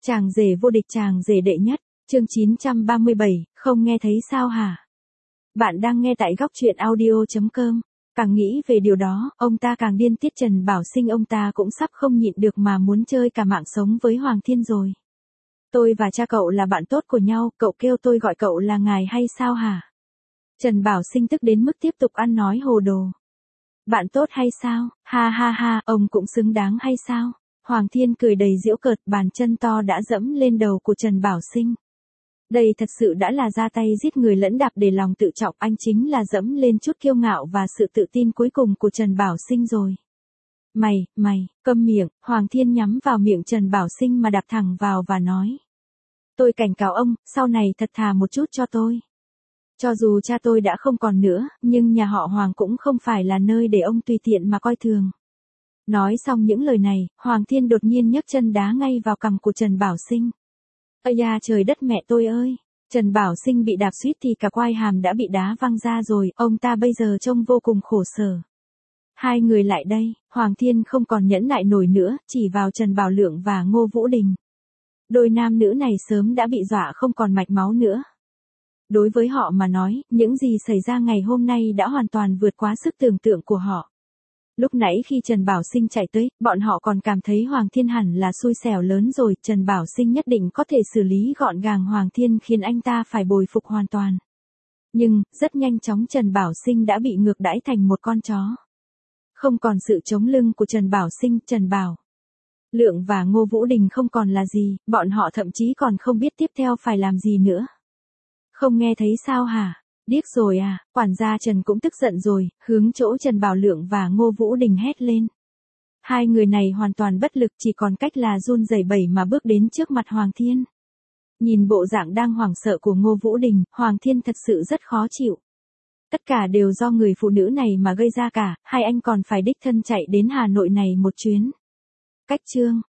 Chàng rể vô địch, chàng rể đệ nhất, chương 937, không nghe thấy sao hả? Bạn đang nghe tại góc truyện audio.com. Càng nghĩ về điều đó, ông ta càng điên tiết. Trần Bảo Sinh ông ta cũng sắp không nhịn được mà muốn chơi cả mạng sống với Hoàng Thiên rồi. Tôi và cha cậu là bạn tốt của nhau, cậu kêu tôi gọi cậu là ngài hay sao hả? Trần Bảo Sinh tức đến mức tiếp tục ăn nói hồ đồ. Bạn tốt hay sao? Ha ha ha, ông cũng xứng đáng hay sao? Hoàng Thiên cười đầy giễu cợt, bàn chân to đã dẫm lên đầu của Trần Bảo Sinh. Đây thật sự đã là ra tay giết người lẫn đạp để lòng tự trọng, anh chính là dẫm lên chút kiêu ngạo và sự tự tin cuối cùng của Trần Bảo Sinh rồi. Mày, câm miệng. Hoàng Thiên nhắm vào miệng Trần Bảo Sinh mà đạp thẳng vào và nói. Tôi cảnh cáo ông, sau này thật thà một chút cho tôi. Cho dù cha tôi đã không còn nữa, nhưng nhà họ Hoàng cũng không phải là nơi để ông tùy tiện mà coi thường. Nói xong những lời này, Hoàng Thiên đột nhiên nhấc chân đá ngay vào cằm của Trần Bảo Sinh. Ây da trời đất mẹ tôi ơi! Trần Bảo Sinh bị đạp suýt thì cả quai hàm đã bị đá văng ra rồi, ông ta bây giờ trông vô cùng khổ sở. Hai người lại đây, Hoàng Thiên không còn nhẫn nại nổi nữa, chỉ vào Trần Bảo Lượng và Ngô Vũ Đình. Đôi nam nữ này sớm đã bị dọa không còn mạch máu nữa. Đối với họ mà nói, những gì xảy ra ngày hôm nay đã hoàn toàn vượt quá sức tưởng tượng của họ. Lúc nãy khi Trần Bảo Sinh chạy tới, bọn họ còn cảm thấy Hoàng Thiên hẳn là xui xẻo lớn rồi, Trần Bảo Sinh nhất định có thể xử lý gọn gàng Hoàng Thiên khiến anh ta phải bồi phục hoàn toàn. Nhưng, rất nhanh chóng Trần Bảo Sinh đã bị ngược đãi thành một con chó. Không còn sự chống lưng của Trần Bảo Sinh, Trần Bảo Lượng và Ngô Vũ Đình không còn là gì, bọn họ thậm chí còn không biết tiếp theo phải làm gì nữa. Không nghe thấy sao hả? Điếc rồi à? Quản gia Trần cũng tức giận rồi, hướng chỗ Trần Bảo Lượng và Ngô Vũ Đình hét lên. Hai người này hoàn toàn bất lực, chỉ còn cách là run rẩy bẩy mà bước đến trước mặt Hoàng Thiên. Nhìn bộ dạng đang hoảng sợ của Ngô Vũ Đình, Hoàng Thiên thật sự rất khó chịu. Tất cả đều do người phụ nữ này mà gây ra cả, hai anh còn phải đích thân chạy đến Hà Nội này một chuyến. Cách chương